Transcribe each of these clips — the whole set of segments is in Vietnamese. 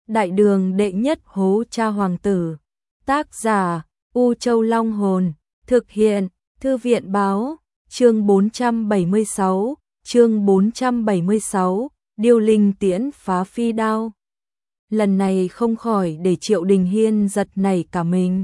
Đại đường đệ nhất hố cha hoàng tử. Tác giả U Châu Long Hồn. Thực hiện Thư viện Báo. Chương 476. Điêu linh tiễn phá phi đao. Lần này không khỏi để Triệu Đình Hiên giật nảy cả mình.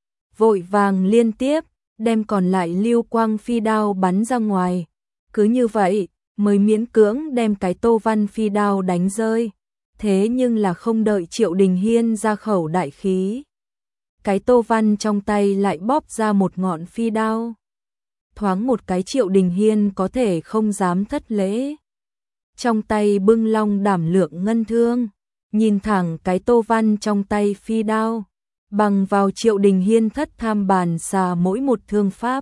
Vội vàng liên tiếp đem còn lại lưu quang phi đao bắn ra ngoài. Cứ như vậy mới miễn cưỡng đem cái Tô Văn phi đao đánh rơi. Thế nhưng là không đợi Triệu Đình Hiên ra khẩu đại khí, cái Tô Văn trong tay lại bóp ra một ngọn phi đao. Thoáng một cái Triệu Đình Hiên có thể không dám thất lễ. Trong tay bưng long đảm lượng ngân thương, nhìn thẳng cái Tô Văn trong tay phi đao, bằng vào Triệu Đình Hiên thất tham bàn xà mỗi một thương pháp.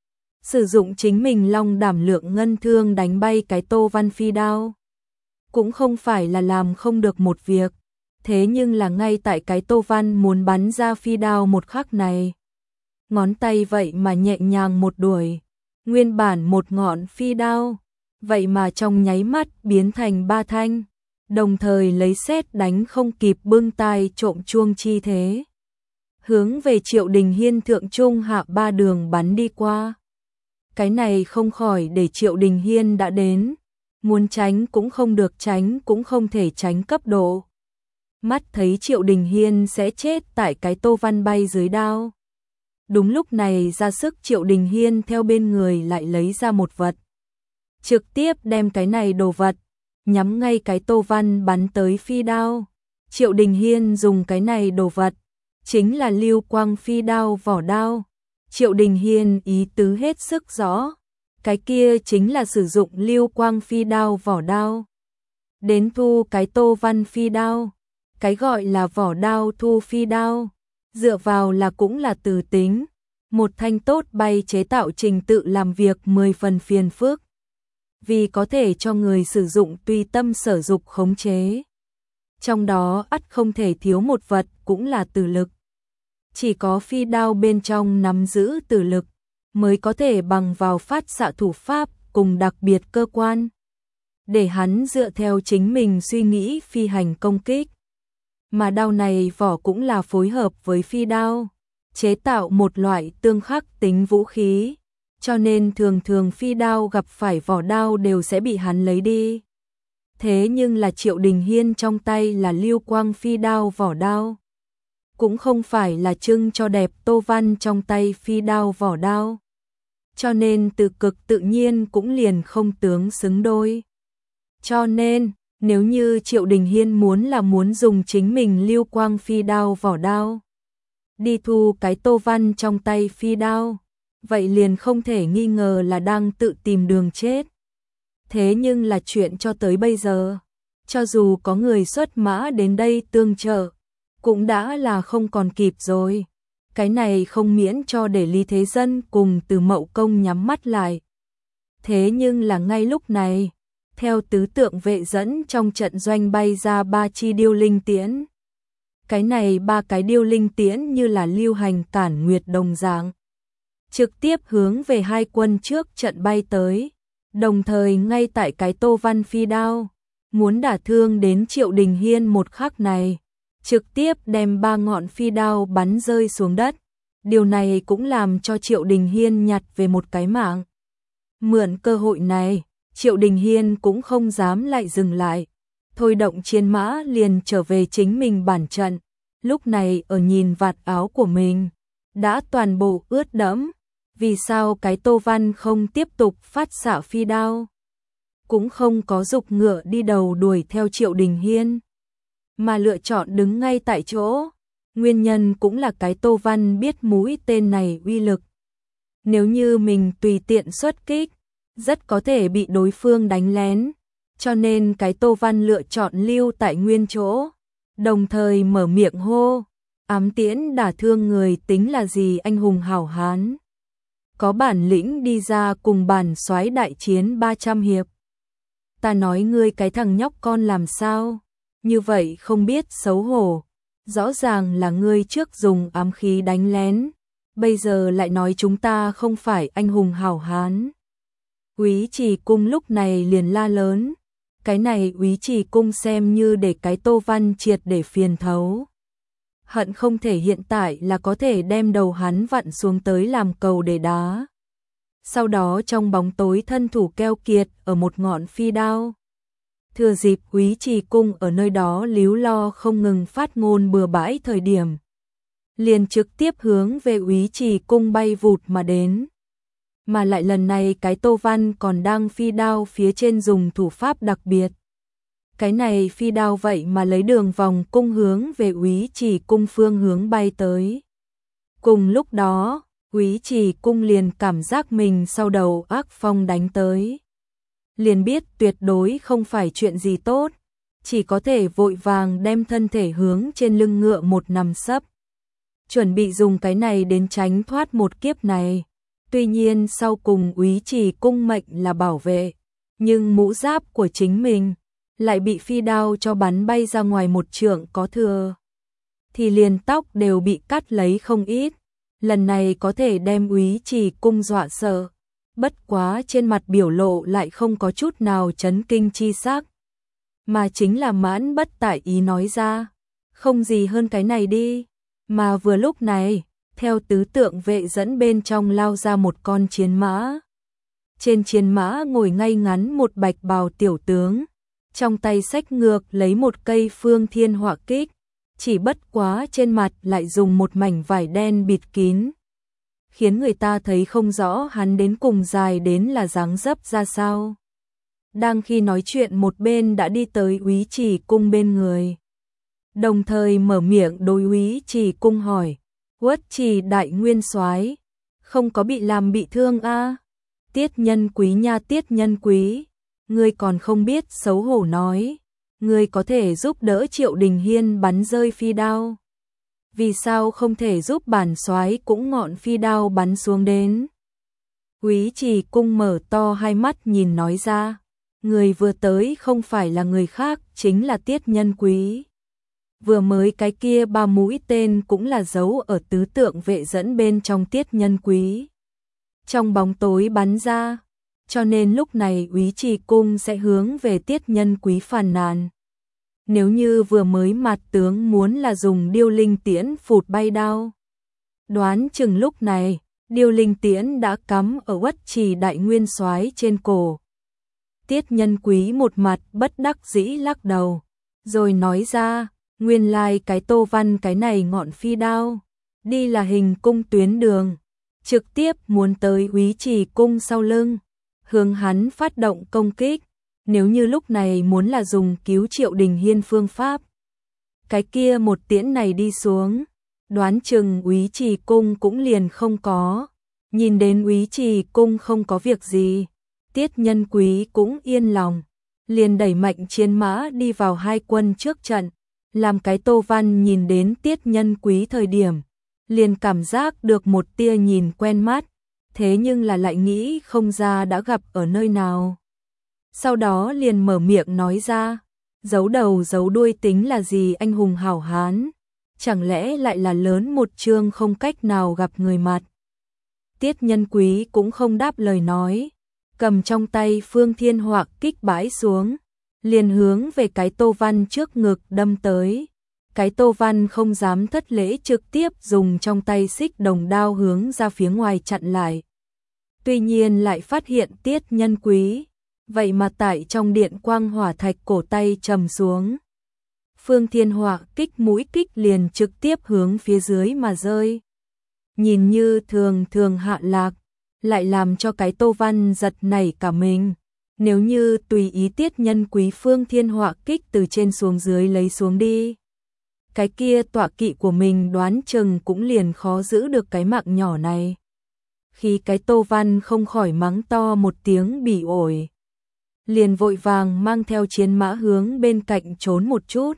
Sử dụng chính mình long đảm lượng ngân thương đánh bay cái Tô Văn phi đao. Cũng không phải là làm không được một việc, thế nhưng là ngay tại cái Tô Văn muốn bắn ra phi đao một khắc này, ngón tay vậy mà nhẹ nhàng một đuổi, nguyên bản một ngọn phi đao, vậy mà trong nháy mắt biến thành ba thanh, đồng thời lấy sét đánh không kịp bưng tai trộm chuông chi thế, hướng về Triệu Đình Hiên thượng trung hạ ba đường bắn đi qua. Cái này không khỏi để Triệu Đình Hiên đã đến, muốn tránh cũng không được, tránh cũng không thể tránh cấp độ. Mắt thấy Triệu Đình Hiên sẽ chết tại cái Tô Văn bay dưới đao. Đúng lúc này ra sức Triệu Đình Hiên theo bên người lại lấy ra một vật. Trực tiếp đem cái này đồ vật, nhắm ngay cái Tô Văn bắn tới phi đao. Triệu Đình Hiên dùng cái này đồ vật, chính là lưu quang phi đao vỏ đao. Triệu Đình Hiên ý tứ hết sức rõ. Cái kia chính là sử dụng lưu quang phi đao vỏ đao đến thu cái Tô Văn phi đao. Cái gọi là vỏ đao thu phi đao, dựa vào là cũng là từ tính. Một thanh tốt bay chế tạo trình tự làm việc 10 phần phiền phức, vì có thể cho người sử dụng tùy tâm sở dục khống chế. Trong đó ắt không thể thiếu một vật cũng là tử lực. Chỉ có phi đao bên trong nắm giữ tử lực, mới có thể bằng vào phát xạ thủ pháp cùng đặc biệt cơ quan, để hắn dựa theo chính mình suy nghĩ phi hành công kích. Mà đao này vỏ cũng là phối hợp với phi đao, chế tạo một loại tương khắc tính vũ khí, cho nên thường thường phi đao gặp phải vỏ đao đều sẽ bị hắn lấy đi. Thế nhưng là Triệu Đình Hiên trong tay là lưu quang phi đao vỏ đao, cũng không phải là trưng cho đẹp Tô Văn trong tay phi đao vỏ đao, cho nên từ cực tự nhiên cũng liền không tướng xứng đôi. Cho nên, nếu như Triệu Đình Hiên muốn dùng chính mình lưu quang phi đao vỏ đao đi thu cái Tô Văn trong tay phi đao, vậy liền không thể nghi ngờ là đang tự tìm đường chết. Thế nhưng là chuyện cho tới bây giờ, cho dù có người xuất mã đến đây tương trợ, cũng đã là không còn kịp rồi. Cái này không miễn cho để Lý Thế Dân cùng Từ Mậu Công nhắm mắt lại. Thế nhưng là ngay lúc này, theo tứ tượng vệ dẫn trong trận doanh bay ra 3 chi điêu linh tiễn. Cái này 3 cái điêu linh tiễn như là lưu hành cản nguyệt đồng dạng, trực tiếp hướng về hai quân trước trận bay tới, đồng thời ngay tại cái Tô Văn phi đao muốn đả thương đến Triệu Đình Hiên một khắc này, trực tiếp đem 3 ngọn phi đao bắn rơi xuống đất. Điều này cũng làm cho Triệu Đình Hiên nhặt về một cái mạng. Mượn cơ hội này, Triệu Đình Hiên cũng không dám lại dừng lại, thôi động chiến mã liền trở về chính mình bản trận. Lúc này ở nhìn vạt áo của mình đã toàn bộ ướt đẫm. Vì sao cái Tô Văn không tiếp tục phát xạ phi đao, cũng không có dục ngựa đi đầu đuổi theo Triệu Đình Hiên, mà lựa chọn đứng ngay tại chỗ? Nguyên nhân cũng là cái Tô Văn biết mũi tên này uy lực. Nếu như mình tùy tiện xuất kích, rất có thể bị đối phương đánh lén, cho nên cái Tô Văn lựa chọn lưu tại nguyên chỗ, đồng thời mở miệng hô, ám tiễn đả thương người tính là gì anh hùng hảo hán. Có bản lĩnh đi ra cùng bản soái đại chiến 300 hiệp. Ta nói ngươi cái thằng nhóc con làm sao, như vậy không biết xấu hổ. Rõ ràng là ngươi trước dùng ám khí đánh lén, bây giờ lại nói chúng ta không phải anh hùng hảo hán. Úy Trì Cung lúc này liền la lớn, Cái này Úy Trì Cung xem như để cái Tô Văn triệt để phiền thấu. Hận không thể hiện tại là có thể đem đầu hắn vặn xuống tới làm cầu để đá. Sau đó trong bóng tối thân thủ keo kiệt ở một ngọn phi đao. Thừa dịp Úy Trì Cung ở nơi đó líu lo không ngừng phát ngôn bừa bãi thời điểm, liền trực tiếp hướng về Úy Trì Cung bay vụt mà đến. Mà lại lần này cái Tô Văn còn đang phi đao phía trên dùng thủ pháp đặc biệt. Cái này phi đao vậy mà lấy đường vòng cung hướng về Úy Trì Cung phương hướng bay tới. Cùng lúc đó, Úy Trì Cung liền cảm giác mình sau đầu ác phong đánh tới. Liền biết tuyệt đối không phải chuyện gì tốt, chỉ có thể vội vàng đem thân thể hướng trên lưng ngựa một nằm sấp. Chuẩn bị dùng cái này đến tránh thoát một kiếp này. Tuy nhiên sau cùng Úy Trì Cung mệnh là bảo vệ, nhưng mũ giáp của chính mình lại bị phi đao cho bắn bay ra ngoài một trượng có thừa. Thì liền tóc đều bị cắt lấy không ít. Lần này có thể đem Úy Trì Cung dọa sợ. Bất quá trên mặt biểu lộ lại không có chút nào chấn kinh chi sắc. Mà chính là mãn bất tại ý nói ra. Không gì hơn cái này đi. Mà vừa lúc này, theo tứ tượng vệ dẫn bên trong lao ra một con chiến mã. Trên chiến mã ngồi ngay ngắn một bạch bào tiểu tướng. Trong tay xách ngược lấy một cây phương thiên họa kích. Chỉ bất quá trên mặt lại dùng một mảnh vải đen bịt kín. Khiến người ta thấy không rõ hắn đến cùng dài đến là dáng dấp ra sao. Đang khi nói chuyện một bên đã đi tới Úy Trì Cung bên người. Đồng thời mở miệng đối Úy Trì Cung hỏi. Uất Trì đại nguyên soái không có bị làm bị thương a? Tiết Nhân Quý nha, Tiết Nhân Quý, ngươi còn không biết xấu hổ nói. Ngươi có thể giúp đỡ Triệu Đình Hiên bắn rơi phi đao. Vì sao không thể giúp bản soái cũng ngọn phi đao bắn xuống đến? Úy Trì Cung mở to hai mắt nhìn nói ra. Người vừa tới không phải là người khác, chính là Tiết Nhân Quý. Vừa mới cái kia 3 mũi tên cũng là giấu ở tứ tượng vệ dẫn bên trong Tiết Nhân Quý. Trong bóng tối bắn ra, cho nên lúc này Úy Trì Cung sẽ hướng về Tiết Nhân Quý phàn nàn. Nếu như vừa mới mặt tướng muốn là dùng điêu linh tiễn phụt bay đao, đoán chừng lúc này, điêu linh tiễn đã cắm ở Uất Trì đại nguyên soái trên cổ. Tiết Nhân Quý một mặt bất đắc dĩ lắc đầu, rồi nói ra, nguyên lai cái Tô Văn cái này ngọn phi đao, đi là hình cung tuyến đường, trực tiếp muốn tới Úy Trì Cung sau lưng, hướng hắn phát động công kích. Nếu như lúc này muốn là dùng cứu Triệu Đình Hiên phương pháp, cái kia một tiễn này đi xuống, đoán chừng Úy Trì Cung cũng liền không có. Nhìn đến Úy Trì Cung không có việc gì, Tiết Nhân Quý cũng yên lòng, liền đẩy mạnh chiến mã đi vào hai quân trước trận. Làm cái Tô Văn nhìn đến Tiết Nhân Quý thời điểm, liền cảm giác được một tia nhìn quen mắt, thế nhưng là lại nghĩ không ra đã gặp ở nơi nào. Sau đó liền mở miệng nói ra, giấu đầu giấu đuôi tính là gì anh hùng hảo hán, chẳng lẽ lại là lớn một chương không cách nào gặp người mặt. Tiết Nhân Quý cũng không đáp lời nói, cầm trong tay phương thiên họa kích bãi xuống, liền hướng về cái Tô Văn trước ngực đâm tới. Cái Tô Văn không dám thất lễ, trực tiếp dùng trong tay xích đồng đao hướng ra phía ngoài chặn lại. Tuy nhiên lại phát hiện Tiết Nhân Quý, vậy mà tại trong điện quang hỏa thạch cổ tay trầm xuống. Phương thiên họa kích mũi kích liền trực tiếp hướng phía dưới mà rơi. Nhìn như thường thường hạ lạc, lại làm cho cái Tô Văn giật nảy cả mình. Nếu như tùy ý Tiết Nhân Quý phương thiên họa kích từ trên xuống dưới lấy xuống đi, cái kia tọa kỵ của mình đoán chừng cũng liền khó giữ được cái mạng nhỏ này. Khi cái Tô Văn không khỏi mắng to một tiếng bỉ ổi, liền vội vàng mang theo chiến mã hướng bên cạnh trốn một chút.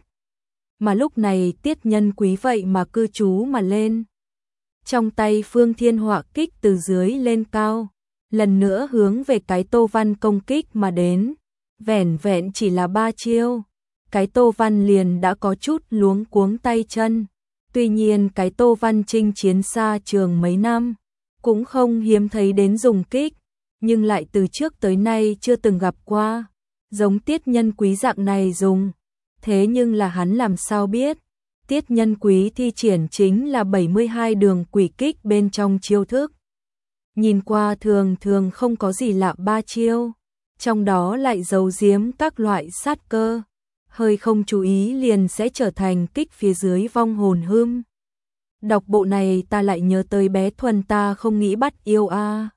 Mà lúc này Tiết Nhân Quý vậy mà cư trú mà lên. Trong tay phương thiên họa kích từ dưới lên cao, lần nữa hướng về cái Tô Văn công kích mà đến. Vẻn vẹn chỉ là 3 chiêu, cái Tô Văn liền đã có chút luống cuống tay chân. Tuy nhiên cái Tô Văn chinh chiến xa trường mấy năm, cũng không hiếm thấy đến dùng kích, nhưng lại từ trước tới nay chưa từng gặp qua. giống Tiết Nhân Quý dạng này dùng. Thế nhưng là hắn làm sao biết, Tiết Nhân Quý thi triển chính là 72 đường quỷ kích bên trong chiêu thức. Nhìn qua thường thường không có gì lạ ba chiêu, trong đó lại giấu giếm các loại sát cơ, hơi không chú ý liền sẽ trở thành kích phía dưới vong hồn hươm. Đọc bộ này ta lại nhớ tới bé Thuần ta không nghĩ bắt yêu a.